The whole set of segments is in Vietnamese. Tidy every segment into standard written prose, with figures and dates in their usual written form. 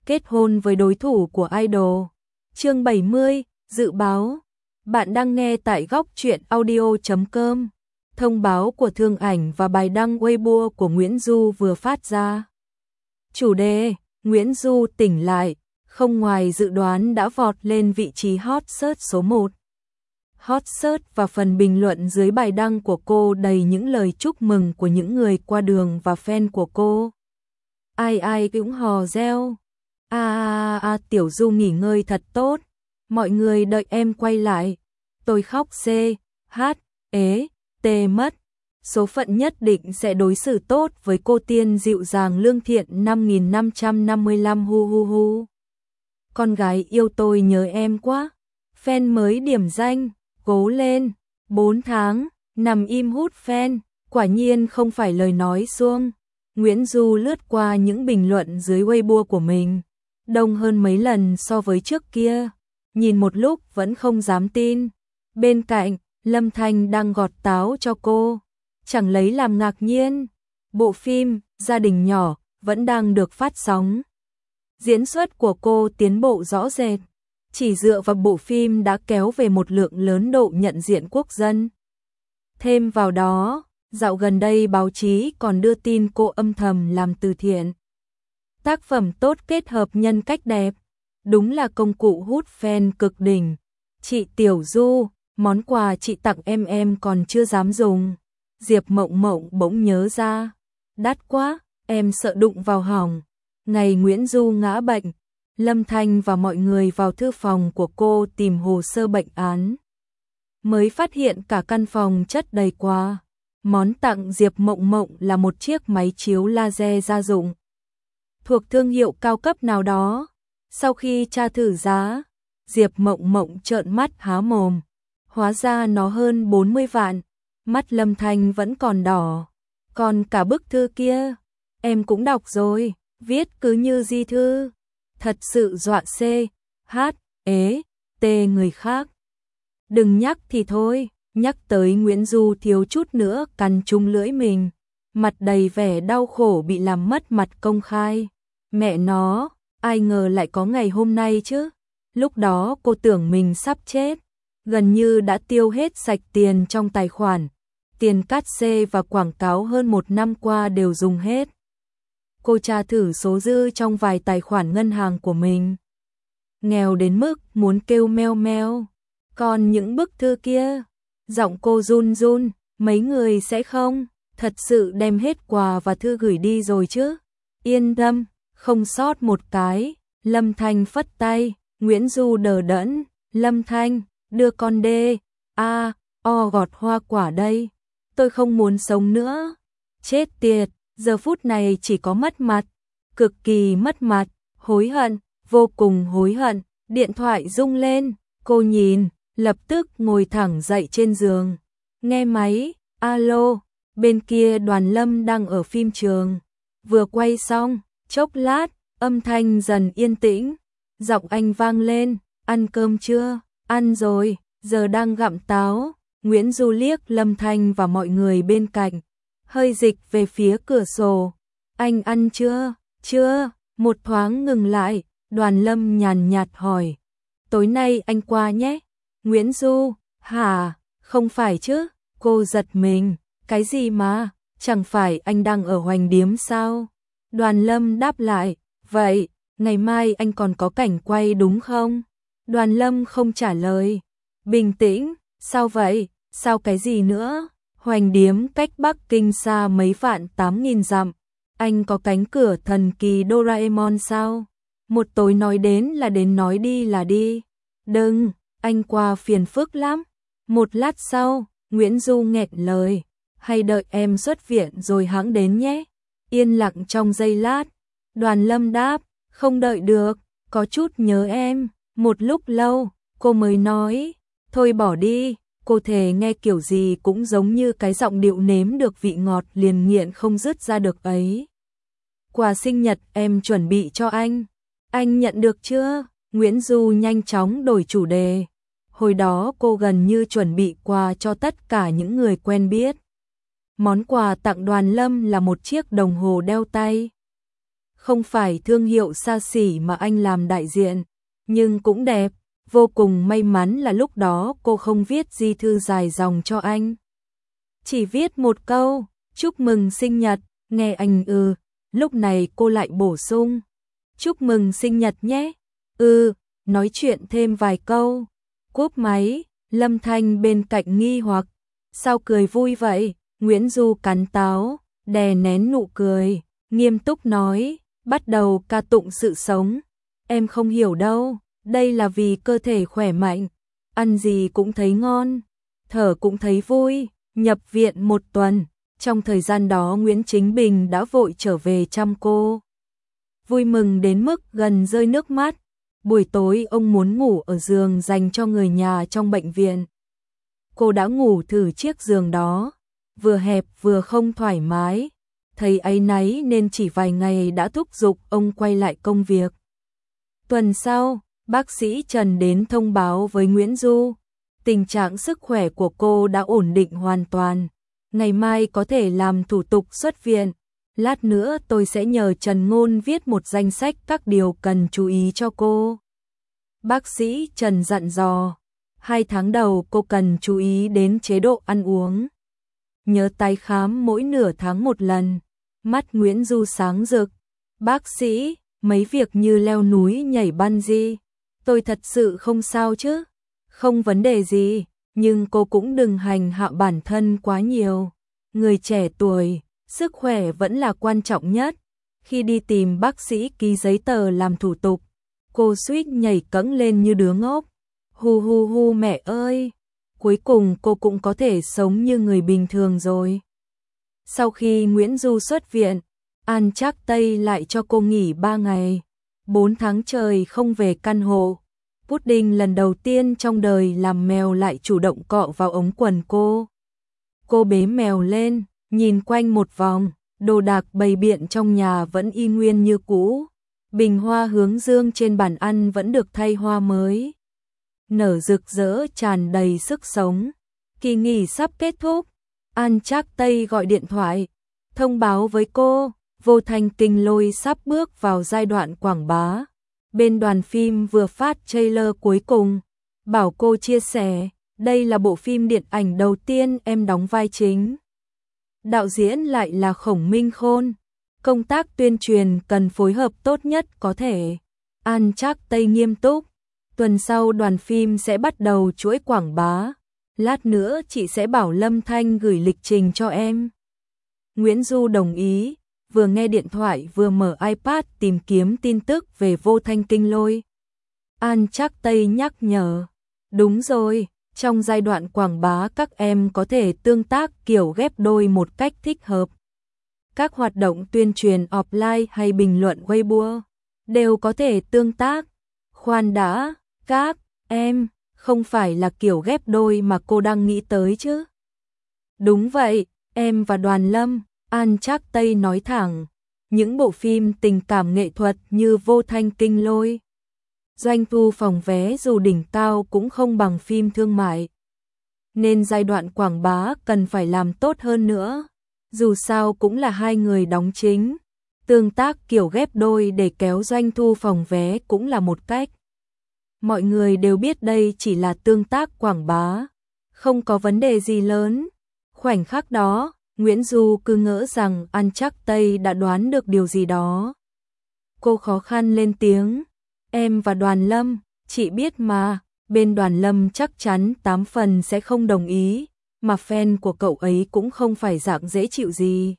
kết hôn với đối thủ của idol. Chương 70, dự báo. Bạn đang nghe tại góc truyện audio.com. Thông báo của Thương Ảnh và bài đăng Weibo của Nguyễn Du vừa phát ra. Chủ đề: Nguyễn Du tỉnh lại, không ngoài dự đoán đã vọt lên vị trí hot search số 1. Hot search và phần bình luận dưới bài đăng của cô đầy những lời chúc mừng của những người qua đường và fan của cô. Ai ai cũng hò reo. Tiểu Du nghỉ ngơi thật tốt. Mọi người đợi em quay lại. Tôi khóc mất. Số phận nhất định sẽ đối xử tốt với cô tiên dịu dàng lương thiện 5555 hu hu hu. Con gái yêu tôi nhớ em quá. Fan mới điểm danh, cố lên. 4 tháng, nằm im hút fan, quả nhiên không phải lời nói suông. Nguyễn Du lướt qua những bình luận dưới Weibo của mình, đông hơn mấy lần so với trước kia. Nhìn một lúc vẫn không dám tin. Bên cạnh, Lâm Thanh đang gọt táo cho cô. Chẳng lấy làm ngạc nhiên. Bộ phim Gia đình nhỏ vẫn đang được phát sóng. Diễn xuất của cô tiến bộ rõ rệt. Chỉ dựa vào bộ phim đã kéo về một lượng lớn độ nhận diện quốc dân. Thêm vào đó, dạo gần đây báo chí còn đưa tin cô âm thầm làm từ thiện. Tác phẩm tốt kết hợp nhân cách đẹp. Đúng là công cụ hút fan cực đỉnh. Chị Tiểu Du, món quà chị tặng em còn chưa dám dùng. Diệp Mộng Mộng bỗng nhớ ra. Đắt quá, em sợ đụng vào hỏng. Ngày Nguyễn Du ngã bệnh, Lâm Thanh và mọi người vào thư phòng của cô tìm hồ sơ bệnh án. Mới phát hiện cả căn phòng chất đầy quà. Món tặng Diệp Mộng Mộng là một chiếc máy chiếu laser gia dụng. Thuộc thương hiệu cao cấp nào đó. Sau khi tra thử giá, Diệp Mộng Mộng trợn mắt há mồm. Hóa ra nó hơn 40 vạn. Mắt Lâm Thanh vẫn còn đỏ. Còn cả bức thư kia, em cũng đọc rồi, viết cứ như di thư. Thật sự dọa người khác. Đừng nhắc thì thôi, nhắc tới Nguyễn Du thiếu chút nữa cắn trúng lưỡi mình. Mặt đầy vẻ đau khổ bị làm mất mặt công khai. Mẹ nó, ai ngờ lại có ngày hôm nay chứ. Lúc đó cô tưởng mình sắp chết. Gần như đã tiêu hết sạch tiền trong tài khoản. Tiền cát xê và quảng cáo hơn 1 năm qua đều dùng hết. Cô tra thử số dư trong vài tài khoản ngân hàng của mình. Nghèo đến mức muốn kêu meo meo. Còn những bức thư kia, giọng cô run run, mấy người sẽ không thật sự đem hết quà và thư gửi đi rồi chứ. Yên tâm, không sót một cái. Lâm Thanh phất tay, Nguyễn Du đờ đẫn. Lâm Thanh, đưa con gọt hoa quả đây. Tôi không muốn sống nữa. Chết tiệt, giờ phút này chỉ có mất mặt. Cực kỳ mất mặt, hối hận, vô cùng hối hận. Điện thoại rung lên, cô nhìn, lập tức ngồi thẳng dậy trên giường. Nghe máy, alo, bên kia Đoàn Lâm đang ở phim trường. Vừa quay xong, chốc lát, âm thanh dần yên tĩnh. Giọng anh vang lên, ăn cơm chưa? Ăn rồi, giờ đang gặm táo. Nguyễn Du liếc Lâm Thanh và mọi người bên cạnh, hơi dịch về phía cửa sổ. Anh ăn chưa? Chưa. Một thoáng ngừng lại, Đoàn Lâm nhàn nhạt hỏi. Tối nay anh qua nhé. Nguyễn Du, hả? Không phải chứ? Cô giật mình. Cái gì mà? Chẳng phải anh đang ở Hoành Điếm sao? Đoàn Lâm đáp lại. Vậy, ngày mai anh còn có cảnh quay đúng không? Đoàn Lâm không trả lời. Bình tĩnh, sao vậy? Sao cái gì nữa? Hoành Điếm cách Bắc Kinh xa mấy vạn 8.000 dặm. Anh có cánh cửa thần kỳ Doraemon sao? Một tối nói đến là đến, nói đi là đi. Đừng, anh qua phiền phức lắm. Một lát sau, Nguyễn Du nghẹn lời. Hay đợi em xuất viện rồi hãng đến nhé. Yên lặng trong giây lát. Đoàn Lâm đáp, không đợi được, có chút nhớ em. Một lúc lâu, cô mới nói, thôi bỏ đi. Cô thề nghe kiểu gì cũng giống như cái giọng điệu nếm được vị ngọt liền nghiện không dứt ra được ấy. Quà sinh nhật em chuẩn bị cho anh nhận được chưa? Nguyễn Du nhanh chóng đổi chủ đề. Hồi đó cô gần như chuẩn bị quà cho tất cả những người quen biết. Món quà tặng Đoàn Lâm là một chiếc đồng hồ đeo tay. Không phải thương hiệu xa xỉ mà anh làm đại diện, nhưng cũng đẹp. Vô cùng may mắn là lúc đó cô không viết di thư dài dòng cho anh. Chỉ viết một câu, chúc mừng sinh nhật, nghe anh lúc này cô lại bổ sung. Chúc mừng sinh nhật nhé, nói chuyện thêm vài câu. Cúp máy, Lâm Thanh bên cạnh nghi hoặc, sao cười vui vậy? Nguyễn Du cắn táo, đè nén nụ cười, nghiêm túc nói, bắt đầu ca tụng sự sống. Em không hiểu đâu, đây là vì cơ thể khỏe mạnh, ăn gì cũng thấy ngon, thở cũng thấy vui. Nhập viện 1 tuần, trong thời gian đó Nguyễn Chính Bình đã vội trở về chăm cô. Vui mừng đến mức gần rơi nước mắt. Buổi tối ông muốn ngủ ở giường dành cho người nhà trong bệnh viện. Cô đã ngủ thử chiếc giường đó, vừa hẹp vừa không thoải mái. Thấy áy náy nên chỉ vài ngày đã thúc giục ông quay lại công việc. Tuần sau, bác sĩ Trần đến thông báo với Nguyễn Du. Tình trạng sức khỏe của cô đã ổn định hoàn toàn. Ngày mai có thể làm thủ tục xuất viện. Lát nữa tôi sẽ nhờ Trần Ngôn viết một danh sách các điều cần chú ý cho cô. Bác sĩ Trần dặn dò, 2 tháng đầu cô cần chú ý đến chế độ ăn uống. Nhớ tái khám mỗi nửa tháng 1 lần. Mắt Nguyễn Du sáng rực. Bác sĩ, mấy việc như leo núi nhảy bungee, tôi thật sự không sao chứ? Không vấn đề gì, nhưng cô cũng đừng hành hạ bản thân quá nhiều. Người trẻ tuổi, sức khỏe vẫn là quan trọng nhất. Khi đi tìm bác sĩ ký giấy tờ làm thủ tục, cô suýt nhảy cẫng lên như đứa ngốc. Hu hu hu mẹ ơi, cuối cùng cô cũng có thể sống như người bình thường rồi. Sau khi Nguyễn Du xuất viện, An Trác Tây lại cho cô nghỉ 3 ngày. 4 tháng trời không về căn hộ. Pudding lần đầu tiên trong đời làm mèo lại chủ động cọ vào ống quần cô. Cô bế mèo lên, nhìn quanh một vòng, đồ đạc bày biện trong nhà vẫn y nguyên như cũ. Bình hoa hướng dương trên bàn ăn vẫn được thay hoa mới, nở rực rỡ tràn đầy sức sống. Kỳ nghỉ sắp kết thúc, An Trác Tây gọi điện thoại, thông báo với cô, Vô Thanh Kinh Lôi sắp bước vào giai đoạn quảng bá. Bên đoàn phim vừa phát trailer cuối cùng, bảo cô chia sẻ, đây là bộ phim điện ảnh đầu tiên em đóng vai chính. Đạo diễn lại là Khổng Minh Khôn. Công tác tuyên truyền cần phối hợp tốt nhất có thể. An Trác Tây nghiêm túc. Tuần sau đoàn phim sẽ bắt đầu chuỗi quảng bá. Lát nữa chị sẽ bảo Lâm Thanh gửi lịch trình cho em. Nguyễn Du đồng ý, vừa nghe điện thoại vừa mở iPad tìm kiếm tin tức về Vô Thanh Kinh Lôi. An Trác Tây nhắc nhở, đúng rồi, trong giai đoạn quảng bá các em có thể tương tác kiểu ghép đôi một cách thích hợp. Các hoạt động tuyên truyền offline hay bình luận Weibo đều có thể tương tác. Khoan đã, các em, không phải là kiểu ghép đôi mà cô đang nghĩ tới chứ? Đúng vậy, em và Đoàn Lâm, An Trác Tây nói thẳng, những bộ phim tình cảm nghệ thuật như Vô Thanh Kinh Lôi, doanh thu phòng vé dù đỉnh cao cũng không bằng phim thương mại. Nên giai đoạn quảng bá cần phải làm tốt hơn nữa. Dù sao cũng là 2 người đóng chính, tương tác kiểu ghép đôi để kéo doanh thu phòng vé cũng là một cách. Mọi người đều biết đây chỉ là tương tác quảng bá, không có vấn đề gì lớn. Khoảnh khắc đó, Nguyễn Du cứ ngỡ rằng An Trác Tây đã đoán được điều gì đó. Cô khó khăn lên tiếng, em và Đoàn Lâm, chị biết mà, bên Đoàn Lâm chắc chắn 8 phần sẽ không đồng ý, mà fan của cậu ấy cũng không phải dạng dễ chịu gì.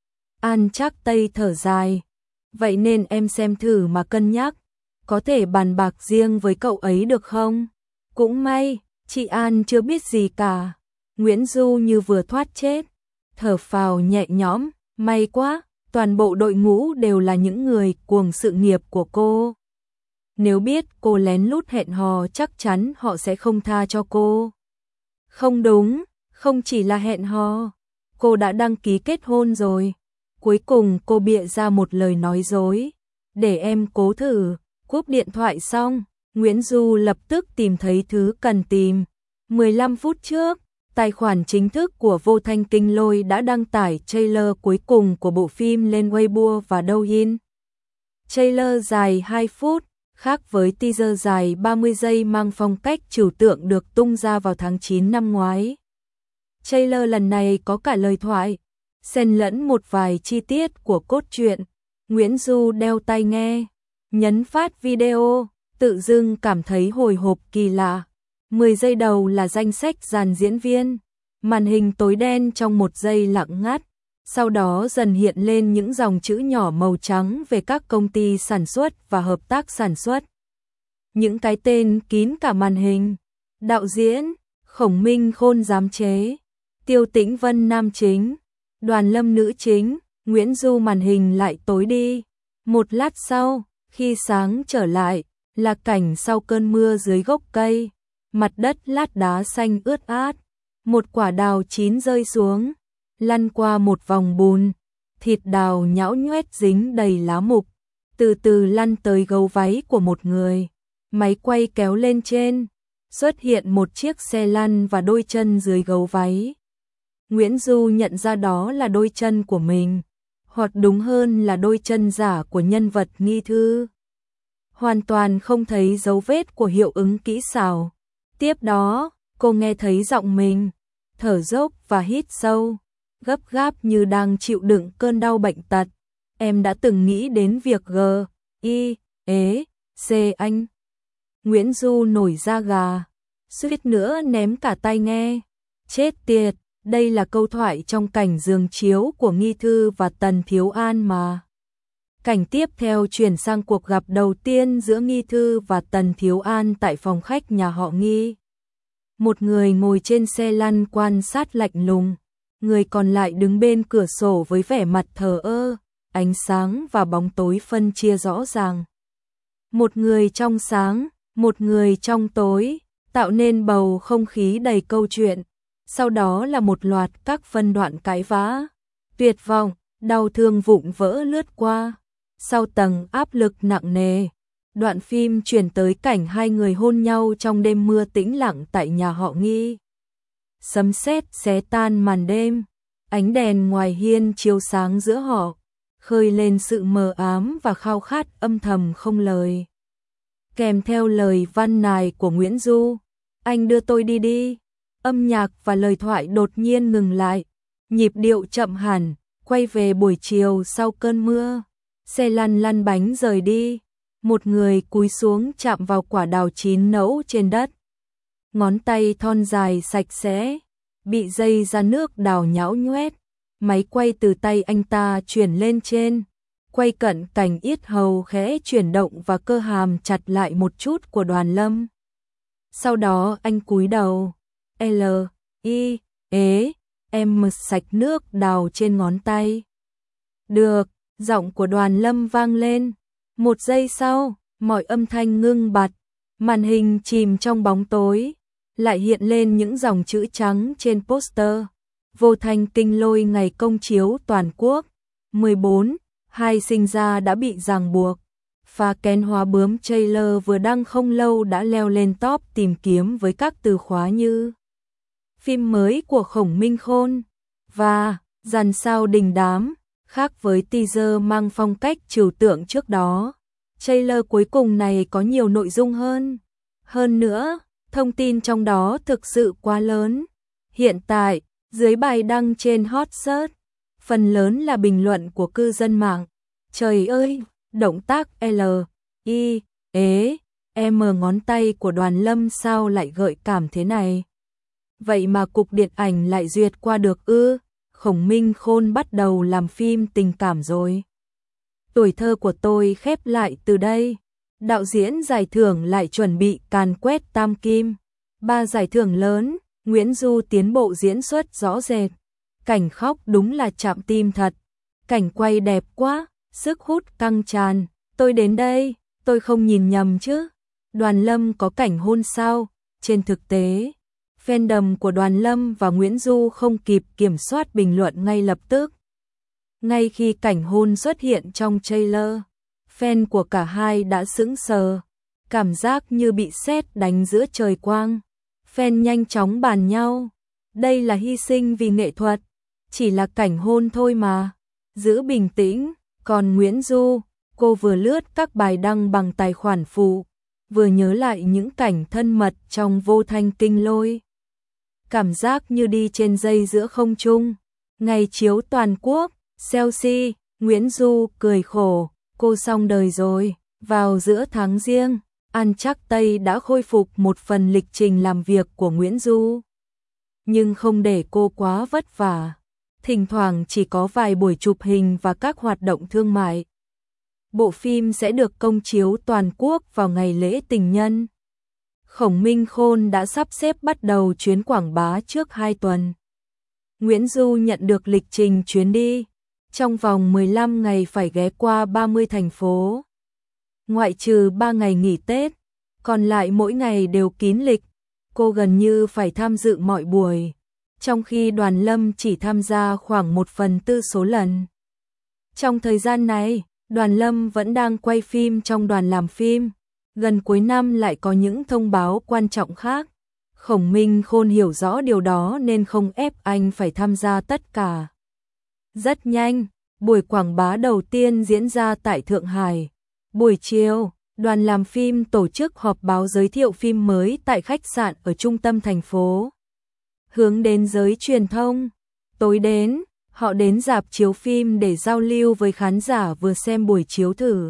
An Trác Tây thở dài, vậy nên em xem thử mà cân nhắc, có thể bàn bạc riêng với cậu ấy được không? Cũng may, chị An chưa biết gì cả. Nguyễn Du như vừa thoát chết, thở phào nhẹ nhõm, may quá, toàn bộ đội ngũ đều là những người cuồng sự nghiệp của cô. Nếu biết cô lén lút hẹn hò chắc chắn họ sẽ không tha cho cô. Không đúng, không chỉ là hẹn hò, cô đã đăng ký kết hôn rồi. Cuối cùng cô bịa ra một lời nói dối, để em cố thử. Cúp điện thoại xong, Nguyễn Du lập tức tìm thấy thứ cần tìm. 15 phút trước, tài khoản chính thức của Vô Thanh Kinh Lôi đã đăng tải trailer cuối cùng của bộ phim lên Weibo và Douyin. Trailer dài 2 phút, khác với teaser dài 30 giây mang phong cách trừu tượng được tung ra vào tháng 9 năm ngoái. Trailer lần này có cả lời thoại, xen lẫn một vài chi tiết của cốt truyện. Nguyễn Du đeo tai nghe, nhấn phát video, tự dưng cảm thấy hồi hộp kỳ lạ. 10 giây đầu là danh sách dàn diễn viên, màn hình tối đen trong 1 giây lặng ngắt, sau đó dần hiện lên những dòng chữ nhỏ màu trắng về các công ty sản xuất và hợp tác sản xuất. Những cái tên kín cả màn hình. Đạo diễn, Khổng Minh Khôn giám chế, Tiêu Tĩnh Vân nam chính, Đoàn Lâm nữ chính, Nguyễn Du màn hình lại tối đi. Một lát sau, khi sáng trở lại, là cảnh sau cơn mưa dưới gốc cây, mặt đất lát đá xanh ướt át, một quả đào chín rơi xuống, lăn qua một vòng bùn, thịt đào nhão nhoét dính đầy lá mục, từ từ lăn tới gấu váy của một người. Máy quay kéo lên trên, xuất hiện một chiếc xe lăn và đôi chân dưới gấu váy. Nguyễn Du nhận ra đó là đôi chân của mình, hoặc đúng hơn là đôi chân giả của nhân vật Nghi Thư. Hoàn toàn không thấy dấu vết của hiệu ứng kỹ xảo. Tiếp đó, cô nghe thấy giọng mình, thở dốc và hít sâu, gấp gáp như đang chịu đựng cơn đau bệnh tật. Em đã từng nghĩ đến việc G.I.E.C anh. Nguyễn Du nổi da gà, suýt nữa ném cả tai nghe. Chết tiệt, đây là câu thoại trong cảnh giường chiếu của Nghi Thư và Tần Thiếu An mà. Cảnh tiếp theo chuyển sang cuộc gặp đầu tiên giữa Nghi Thư và Tần Thiếu An tại phòng khách nhà họ Nghi. Một người ngồi trên xe lăn quan sát lạnh lùng, người còn lại đứng bên cửa sổ với vẻ mặt thờ ơ, ánh sáng và bóng tối phân chia rõ ràng. Một người trong sáng, một người trong tối, tạo nên bầu không khí đầy câu chuyện. Sau đó là một loạt các phân đoạn cãi vã, tuyệt vọng, đau thương vụn vỡ lướt qua. Sau tầng áp lực nặng nề, đoạn phim chuyển tới cảnh hai người hôn nhau trong đêm mưa tĩnh lặng tại nhà họ Nghi. Sấm sét xé tan màn đêm, ánh đèn ngoài hiên chiếu sáng giữa họ, khơi lên sự mờ ám và khao khát âm thầm không lời. Kèm theo lời văn nài của Nguyễn Du, anh đưa tôi đi đi. Âm nhạc và lời thoại đột nhiên ngừng lại, nhịp điệu chậm hẳn, quay về buổi chiều sau cơn mưa. Xe lăn lăn bánh rời đi, một người cúi xuống chạm vào quả đào chín nẫu trên đất. Ngón tay thon dài sạch sẽ, bị dây ra nước đào nhão nhoét. Máy quay từ tay anh ta chuyển lên trên, quay cận cảnh yết hầu khẽ chuyển động và cơ hàm chặt lại một chút của Đoàn Lâm. Sau đó anh cúi đầu, L.I.E.M sạch nước đào trên ngón tay. Được, giọng của Đoàn Lâm vang lên. Một giây sau, mọi âm thanh ngưng bặt, màn hình chìm trong bóng tối, lại hiện lên những dòng chữ trắng trên poster. Vô Thanh Kinh Lôi ngày công chiếu toàn quốc. 14. Hai sinh ra đã bị ràng buộc. Phá kén hóa bướm trailer vừa đăng không lâu đã leo lên top tìm kiếm với các từ khóa như phim mới của Khổng Minh Khôn và dàn sao đình đám. Khác với teaser mang phong cách trừu tượng trước đó, trailer cuối cùng này có nhiều nội dung hơn. Hơn nữa, thông tin trong đó thực sự quá lớn. Hiện tại, dưới bài đăng trên hot search, phần lớn là bình luận của cư dân mạng. Trời ơi, động tác L.I.E.M ngón tay của Đoàn Lâm sao lại gợi cảm thế này? Vậy mà cục điện ảnh lại duyệt qua được ư? Khổng Minh Khôn bắt đầu làm phim tình cảm rồi. Tuổi thơ của tôi khép lại từ đây. Đạo diễn giải thưởng lại chuẩn bị càn quét tam kim. 3 giải thưởng lớn, Nguyễn Du tiến bộ diễn xuất rõ rệt. Cảnh khóc đúng là chạm tim thật. Cảnh quay đẹp quá, sức hút căng tràn. Tôi đến đây, tôi không nhìn nhầm chứ. Đoàn Lâm có cảnh hôn sao? Trên thực tế, fandom của Đoàn Lâm và Nguyễn Du không kịp kiểm soát bình luận ngay lập tức. Ngay khi cảnh hôn xuất hiện trong trailer, fan của cả hai đã sững sờ, cảm giác như bị sét đánh giữa trời quang. Fan nhanh chóng bàn nhau, đây là hy sinh vì nghệ thuật, chỉ là cảnh hôn thôi mà, giữ bình tĩnh. Còn Nguyễn Du, Cô vừa lướt các bài đăng bằng tài khoản phụ, vừa nhớ lại những cảnh thân mật trong Vô Thanh Kinh Lôi. Cảm giác như đi trên dây giữa không trung. Ngày chiếu toàn quốc, Chelsea, Nguyễn Du cười khổ, cô xong đời rồi. Vào giữa tháng Giêng, An Trắc Tây đã khôi phục một phần lịch trình làm việc của Nguyễn Du. Nhưng không để cô quá vất vả. Thỉnh thoảng chỉ có vài buổi chụp hình và các hoạt động thương mại. Bộ phim sẽ được công chiếu toàn quốc vào ngày lễ tình nhân. Khổng Minh Khôn đã sắp xếp bắt đầu chuyến quảng bá trước 2 tuần. Nguyễn Du nhận được lịch trình chuyến đi. Trong vòng 15 ngày phải ghé qua 30 thành phố. Ngoại trừ 3 ngày nghỉ Tết, còn lại mỗi ngày đều kín lịch. Cô gần như phải tham dự mọi buổi, trong khi Đoàn Lâm chỉ tham gia khoảng 1/4 số lần. Trong thời gian này, Đoàn Lâm vẫn đang quay phim trong đoàn làm phim. Gần cuối năm lại có những thông báo quan trọng khác. Khổng Minh Khôn hiểu rõ điều đó nên không ép anh phải tham gia tất cả. Rất nhanh, buổi quảng bá đầu tiên diễn ra tại Thượng Hải. Buổi chiều, đoàn làm phim tổ chức họp báo giới thiệu phim mới tại khách sạn ở trung tâm thành phố. Hướng đến giới truyền thông. Tối đến, họ đến rạp chiếu phim để giao lưu với khán giả vừa xem buổi chiếu thử.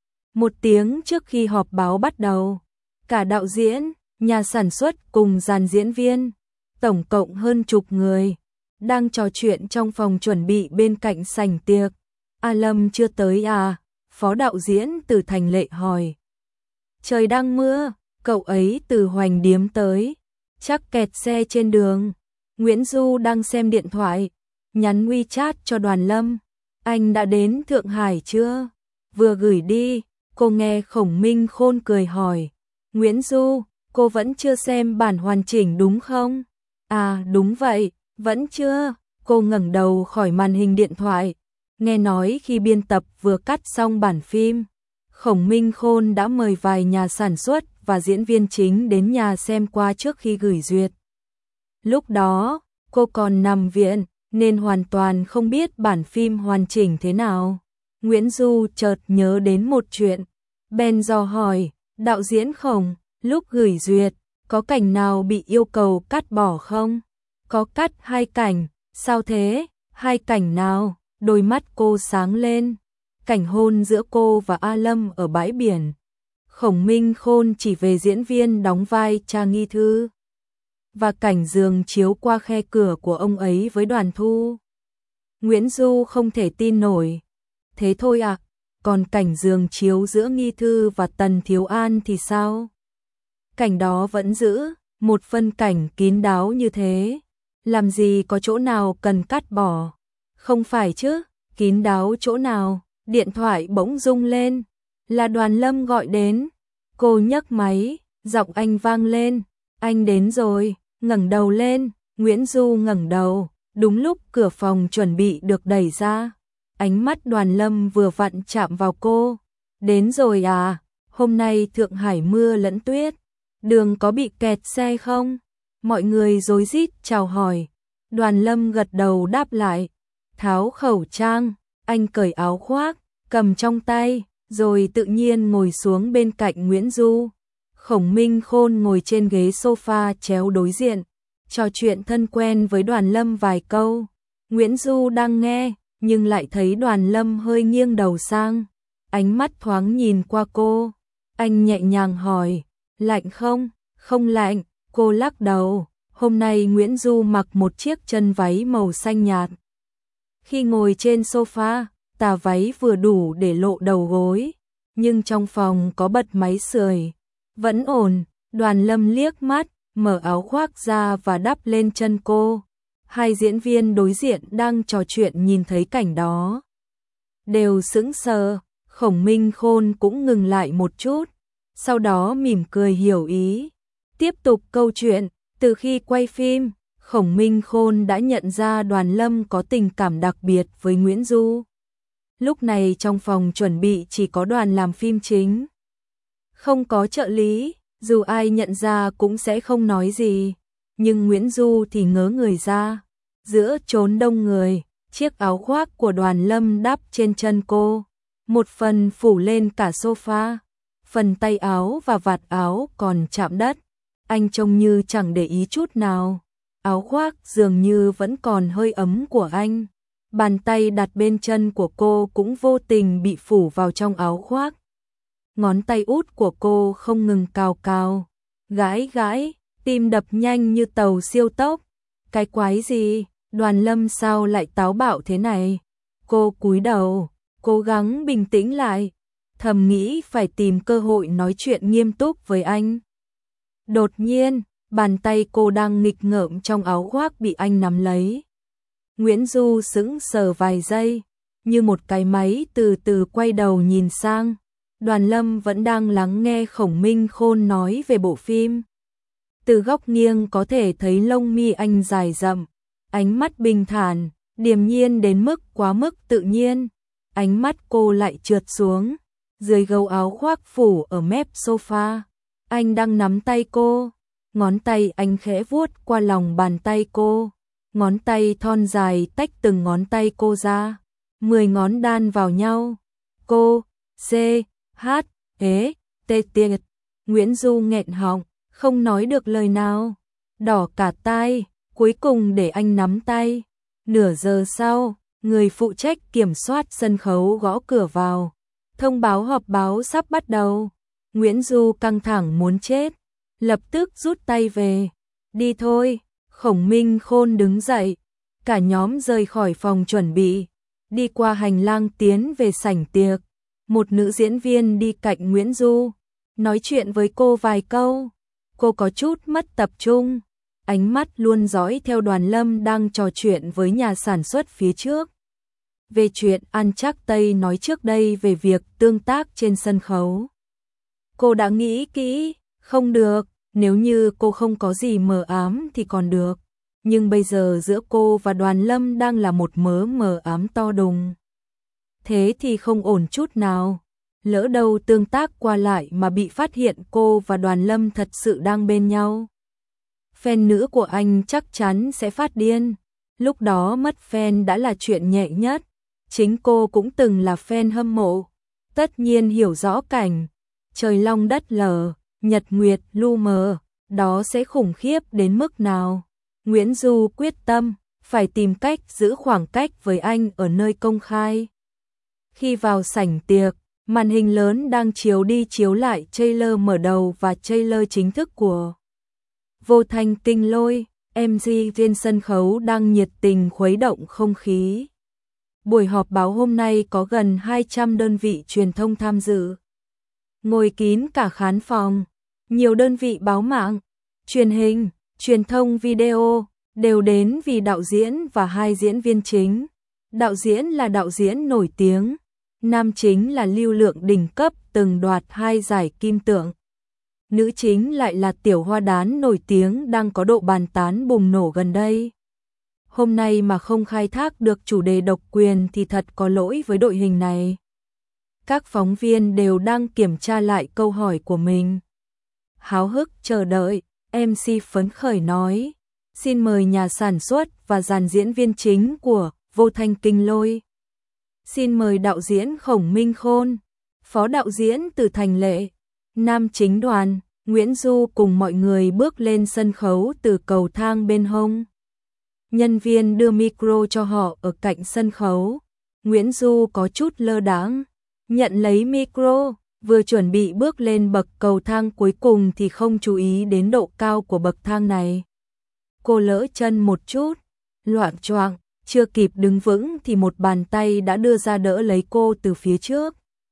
1 tiếng trước khi họp báo bắt đầu, cả đạo diễn, nhà sản xuất cùng dàn diễn viên, tổng cộng hơn chục người, đang trò chuyện trong phòng chuẩn bị bên cạnh sảnh tiệc. A Lâm chưa tới à? Phó đạo diễn Từ Thành Lệ hỏi. Trời đang mưa, cậu ấy từ Hoành Điếm tới, chắc kẹt xe trên đường. Nguyễn Du đang xem điện thoại, nhắn WeChat cho Đoàn Lâm. Anh đã đến Thượng Hải chưa? Vừa gửi đi. Cô nghe Khổng Minh Khôn cười hỏi. Nguyễn Du, cô vẫn chưa xem bản hoàn chỉnh đúng không? À đúng vậy, vẫn chưa. Cô ngẩng đầu khỏi màn hình điện thoại. Nghe nói khi biên tập vừa cắt xong bản phim, Khổng Minh Khôn đã mời vài nhà sản xuất và diễn viên chính đến nhà xem qua trước khi gửi duyệt. Lúc đó, cô còn nằm viện, nên hoàn toàn không biết bản phim hoàn chỉnh thế nào. Nguyễn Du chợt nhớ đến một chuyện. Bèn dò hỏi, đạo diễn Khổng, lúc gửi duyệt, có cảnh nào bị yêu cầu cắt bỏ không? Có cắt 2 cảnh, sao thế? 2 cảnh nào? Đôi mắt cô sáng lên. Cảnh hôn giữa cô và A Lâm ở bãi biển. Khổng Minh Khôn chỉ về diễn viên đóng vai Cha Nghi Thư. Và cảnh giường chiếu qua khe cửa của ông ấy với Đoàn Thu. Nguyễn Du không thể tin nổi. Thế thôi à? Còn cảnh giường chiếu giữa Nghi Thư và Tần Thiếu An thì sao? Cảnh đó vẫn giữ, một phân cảnh kín đáo như thế. Làm gì có chỗ nào cần cắt bỏ? Không phải chứ, kín đáo chỗ nào? Điện thoại bỗng rung lên. Là Đoàn Lâm gọi đến. Cô nhấc máy, giọng anh vang lên. Anh đến rồi, ngẩng đầu lên. Nguyễn Du ngẩng đầu, đúng lúc cửa phòng chuẩn bị được đẩy ra. Ánh mắt Đoàn Lâm vừa vặn chạm vào cô. Đến rồi à? Hôm nay Thượng Hải mưa lẫn tuyết. Đường có bị kẹt xe không? Mọi người rối rít chào hỏi. Đoàn Lâm gật đầu đáp lại. Tháo khẩu trang, anh cởi áo khoác, cầm trong tay, rồi tự nhiên ngồi xuống bên cạnh Nguyễn Du. Khổng Minh Khôn ngồi trên ghế sofa chéo đối diện, trò chuyện thân quen với Đoàn Lâm vài câu. Nguyễn Du đang nghe, nhưng lại thấy Đoàn Lâm hơi nghiêng đầu sang. Ánh mắt thoáng nhìn qua cô. Anh nhẹ nhàng hỏi, lạnh không? Không lạnh, cô lắc đầu. Hôm nay Nguyễn Du mặc một chiếc chân váy màu xanh nhạt. Khi ngồi trên sofa, tà váy vừa đủ để lộ đầu gối, nhưng trong phòng có bật máy sưởi. Vẫn ổn. Đoàn Lâm liếc mắt, mở áo khoác ra và đắp lên chân cô. Hai diễn viên đối diện đang trò chuyện nhìn thấy cảnh đó, đều sững sờ. Khổng Minh Khôn cũng ngừng lại một chút, sau đó mỉm cười hiểu ý. Tiếp tục câu chuyện. Từ khi quay phim, Khổng Minh Khôn đã nhận ra Đoàn Lâm có tình cảm đặc biệt với Nguyễn Du. Lúc này trong phòng chuẩn bị chỉ có đoàn làm phim chính, không có trợ lý, dù ai nhận ra cũng sẽ không nói gì. Nhưng Nguyễn Du thì ngớ người ra. Giữa chốn đông người, chiếc áo khoác của Đoàn Lâm đắp trên chân cô, một phần phủ lên cả sofa, phần tay áo và vạt áo còn chạm đất. Anh trông như chẳng để ý chút nào. Áo khoác dường như vẫn còn hơi ấm của anh. Bàn tay đặt bên chân của cô cũng vô tình bị phủ vào trong áo khoác. Ngón tay út của cô không ngừng cào cào, gãi gãi, tim đập nhanh như tàu siêu tốc. Cái quái gì, Đoàn Lâm sao lại táo bạo thế này? Cô cúi đầu, cố gắng bình tĩnh lại, thầm nghĩ phải tìm cơ hội nói chuyện nghiêm túc với anh. Đột nhiên, bàn tay cô đang nghịch ngợm trong áo khoác bị anh nắm lấy. Nguyễn Du sững sờ vài giây, như một cái máy từ từ quay đầu nhìn sang. Đoàn Lâm vẫn đang lắng nghe Khổng Minh Khôn nói về bộ phim. Từ góc nghiêng có thể thấy lông mi anh dài rậm, ánh mắt bình thản, điềm nhiên đến mức quá mức tự nhiên. Ánh mắt cô lại trượt xuống, dưới gấu áo khoác phủ ở mép sofa. Anh đang nắm tay cô, ngón tay anh khẽ vuốt qua lòng bàn tay cô. Ngón tay thon dài tách từng ngón tay cô ra, 10 ngón đan vào nhau. Cô, C, H, E, T, T. Nguyễn Du nghẹn họng, không nói được lời nào, đỏ cả tai, cuối cùng để anh nắm tay. Nửa giờ sau, người phụ trách kiểm soát sân khấu gõ cửa vào, thông báo họp báo sắp bắt đầu. Nguyễn Du căng thẳng muốn chết, lập tức rút tay về. Đi thôi. Khổng Minh Khôn đứng dậy, cả nhóm rời khỏi phòng chuẩn bị, đi qua hành lang tiến về sảnh tiệc. Một nữ diễn viên đi cạnh Nguyễn Du, nói chuyện với cô vài câu. Cô có chút mất tập trung, ánh mắt luôn dõi theo Đoàn Lâm đang trò chuyện với nhà sản xuất phía trước. Về chuyện ăn chắc Tây nói trước đây về việc tương tác trên sân khấu. Cô đã nghĩ kỹ, không được. Nếu như cô không có gì mờ ám thì còn được, nhưng bây giờ giữa cô và Đoàn Lâm đang là một mớ mờ ám to đùng. Thế thì không ổn chút nào, lỡ đâu tương tác qua lại mà bị phát hiện cô và Đoàn Lâm thật sự đang bên nhau. Fan nữ của anh chắc chắn sẽ phát điên, lúc đó mất fan đã là chuyện nhẹ nhất. Chính cô cũng từng là fan hâm mộ, tất nhiên hiểu rõ cảnh trời long đất lở, nhật nguyệt lu mờ, đó sẽ khủng khiếp đến mức nào. Nguyễn Du quyết tâm, phải tìm cách giữ khoảng cách với anh ở nơi công khai. Khi vào sảnh tiệc, màn hình lớn đang chiếu đi chiếu lại trailer mở đầu và trailer chính thức của Vô Thanh Kinh Lôi. MC trên sân khấu đang nhiệt tình khuấy động không khí. Buổi họp báo hôm nay có gần 200 đơn vị truyền thông tham dự. Ngồi kín cả khán phòng, nhiều đơn vị báo mạng, truyền hình, truyền thông video đều đến vì đạo diễn và hai diễn viên chính. Đạo diễn là đạo diễn nổi tiếng, nam chính là lưu lượng đỉnh cấp từng đoạt 2 giải kim tượng. Nữ chính lại là tiểu hoa đán nổi tiếng đang có độ bàn tán bùng nổ gần đây. Hôm nay mà không khai thác được chủ đề độc quyền thì thật có lỗi với đội hình này. Các phóng viên đều đang kiểm tra lại câu hỏi của mình. Háo hức chờ đợi, MC phấn khởi nói, xin mời nhà sản xuất và dàn diễn viên chính của Vô Thanh Kinh Lôi. Xin mời đạo diễn Khổng Minh Khôn, phó đạo diễn Từ Thành Lệ, nam chính Đoàn, Nguyễn Du cùng mọi người bước lên sân khấu từ cầu thang bên hông. Nhân viên đưa micro cho họ ở cạnh sân khấu. Nguyễn Du có chút lơ đãng, nhận lấy micro, vừa chuẩn bị bước lên bậc cầu thang cuối cùng thì không chú ý đến độ cao của bậc thang này. Cô lỡ chân một chút, loạng choạng, chưa kịp đứng vững thì một bàn tay đã đưa ra đỡ lấy cô từ phía trước.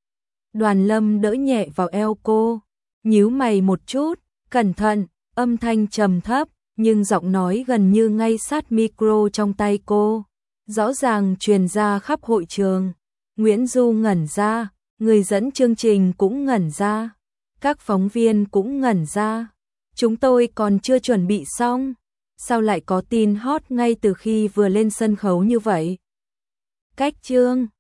Đoàn Lâm đỡ nhẹ vào eo cô, nhíu mày một chút, cẩn thận, âm thanh trầm thấp, nhưng giọng nói gần như ngay sát micro trong tay cô, rõ ràng truyền ra khắp hội trường. Nguyễn Du ngẩn ra, người dẫn chương trình cũng ngẩn ra, các phóng viên cũng ngẩn ra. Chúng tôi còn chưa chuẩn bị xong, sao lại có tin hot ngay từ khi vừa lên sân khấu như vậy? Cách chương